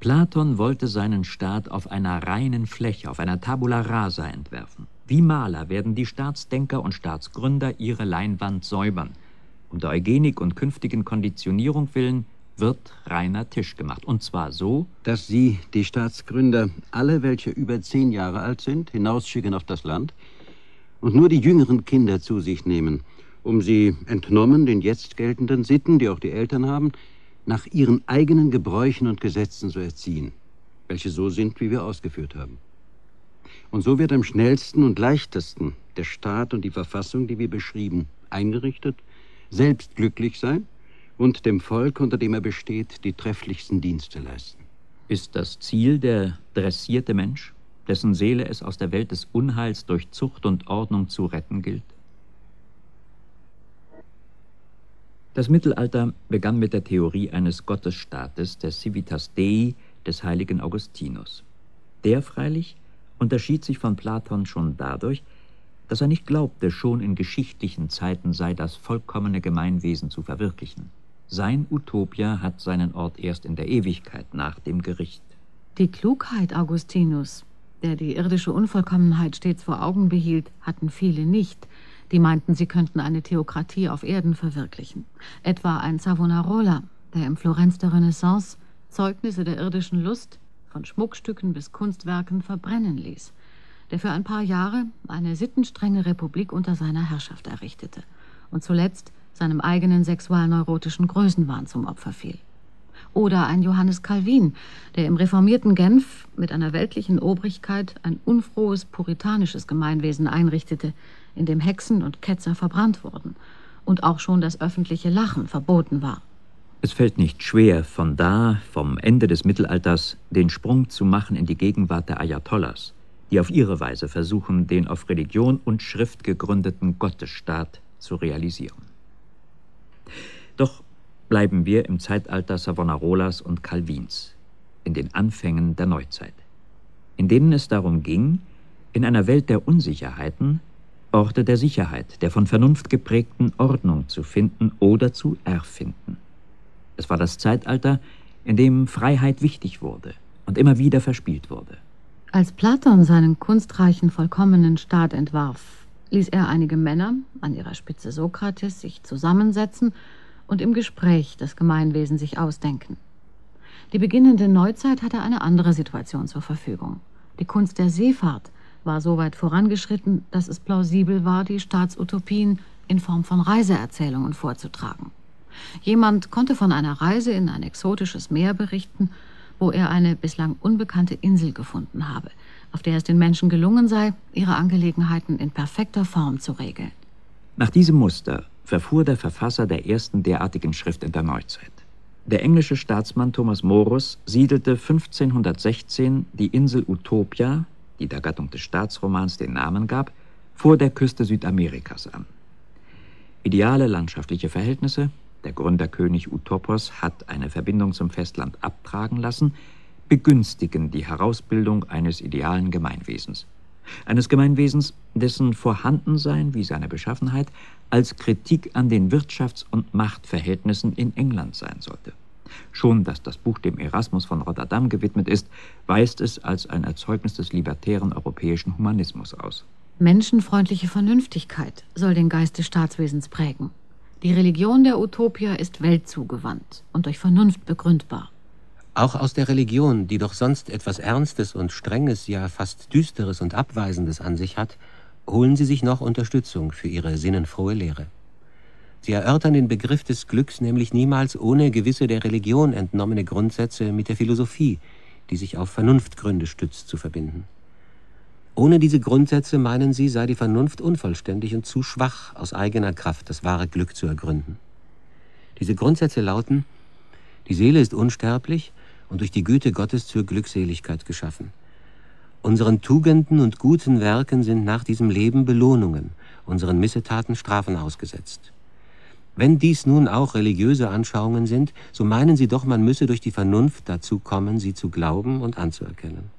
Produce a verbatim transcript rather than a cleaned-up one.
Platon wollte seinen Staat auf einer reinen Fläche, auf einer Tabula rasa entwerfen. Wie Maler werden die Staatsdenker und Staatsgründer ihre Leinwand säubern. Um der Eugenik und künftigen Konditionierung willen wird reiner Tisch gemacht. Und zwar so, dass sie, die Staatsgründer, alle, welche über zehn Jahre alt sind, hinausschicken auf das Land und nur die jüngeren Kinder zu sich nehmen, um sie, entnommen den jetzt geltenden Sitten, die auch die Eltern haben, nach ihren eigenen Gebräuchen und Gesetzen zu erziehen, welche so sind, wie wir ausgeführt haben. Und so wird am schnellsten und leichtesten der Staat und die Verfassung, die wir beschrieben, eingerichtet, selbst glücklich sein und dem Volk, unter dem er besteht, die trefflichsten Dienste leisten. Ist das Ziel der dressierte Mensch, dessen Seele es aus der Welt des Unheils durch Zucht und Ordnung zu retten gilt? Das Mittelalter begann mit der Theorie eines Gottesstaates, der Civitas Dei des heiligen Augustinus. Der freilich unterschied sich von Platon schon dadurch, dass er nicht glaubte, schon in geschichtlichen Zeiten sei das vollkommene Gemeinwesen zu verwirklichen. Sein Utopia hat seinen Ort erst in der Ewigkeit nach dem Gericht. Die Klugheit Augustinus, der die irdische Unvollkommenheit stets vor Augen behielt, hatten viele nicht. Die meinten, sie könnten eine Theokratie auf Erden verwirklichen. Etwa ein Savonarola, der im Florenz der Renaissance Zeugnisse der irdischen Lust von Schmuckstücken bis Kunstwerken verbrennen ließ, der für ein paar Jahre eine sittenstrenge Republik unter seiner Herrschaft errichtete und zuletzt seinem eigenen sexualneurotischen Größenwahn zum Opfer fiel. Oder ein Johannes Calvin, der im reformierten Genf mit einer weltlichen Obrigkeit ein unfrohes, puritanisches Gemeinwesen einrichtete, in dem Hexen und Ketzer verbrannt wurden und auch schon das öffentliche Lachen verboten war. Es fällt nicht schwer, von da, vom Ende des Mittelalters, den Sprung zu machen in die Gegenwart der Ayatollahs, die auf ihre Weise versuchen, den auf Religion und Schrift gegründeten Gottesstaat zu realisieren. Doch bleiben wir im Zeitalter Savonarolas und Calvins, in den Anfängen der Neuzeit, in denen es darum ging, in einer Welt der Unsicherheiten Orte der Sicherheit, der von Vernunft geprägten Ordnung zu finden oder zu erfinden. Es war das Zeitalter, in dem Freiheit wichtig wurde und immer wieder verspielt wurde. Als Platon seinen kunstreichen, vollkommenen Staat entwarf, ließ er einige Männer, an ihrer Spitze Sokrates, sich zusammensetzen und im Gespräch das Gemeinwesen sich ausdenken. Die beginnende Neuzeit hatte eine andere Situation zur Verfügung. Die Kunst der Seefahrt war so weit vorangeschritten, dass es plausibel war, die Staatsutopien in Form von Reiseerzählungen vorzutragen. Jemand konnte von einer Reise in ein exotisches Meer berichten, wo er eine bislang unbekannte Insel gefunden habe, auf der es den Menschen gelungen sei, ihre Angelegenheiten in perfekter Form zu regeln. Nach diesem Muster verfuhr der Verfasser der ersten derartigen Schrift in der Neuzeit. Der englische Staatsmann Thomas Morus siedelte fünfzehnhundertsechzehn die Insel Utopia, die der Gattung des Staatsromans den Namen gab, vor der Küste Südamerikas an. Ideale landschaftliche Verhältnisse, der Gründerkönig Utopos hat eine Verbindung zum Festland abtragen lassen, begünstigen die Herausbildung eines idealen Gemeinwesens. Eines Gemeinwesens, dessen Vorhandensein wie seine Beschaffenheit als Kritik an den Wirtschafts- und Machtverhältnissen in England sein sollte. Schon, dass das Buch dem Erasmus von Rotterdam gewidmet ist, weist es als ein Erzeugnis des libertären europäischen Humanismus aus. Menschenfreundliche Vernünftigkeit soll den Geist des Staatswesens prägen. Die Religion der Utopia ist weltzugewandt und durch Vernunft begründbar. Auch aus der Religion, die doch sonst etwas Ernstes und Strenges, ja fast Düsteres und Abweisendes an sich hat, holen sie sich noch Unterstützung für ihre sinnenfrohe Lehre. Sie erörtern den Begriff des Glücks nämlich niemals ohne gewisse der Religion entnommene Grundsätze mit der Philosophie, die sich auf Vernunftgründe stützt, zu verbinden. Ohne diese Grundsätze, meinen sie, sei die Vernunft unvollständig und zu schwach, aus eigener Kraft das wahre Glück zu ergründen. Diese Grundsätze lauten: Die Seele ist unsterblich und durch die Güte Gottes zur Glückseligkeit geschaffen. Unseren Tugenden und guten Werken sind nach diesem Leben Belohnungen, unseren Missetaten Strafen ausgesetzt. Wenn dies nun auch religiöse Anschauungen sind, so meinen sie doch, man müsse durch die Vernunft dazu kommen, sie zu glauben und anzuerkennen.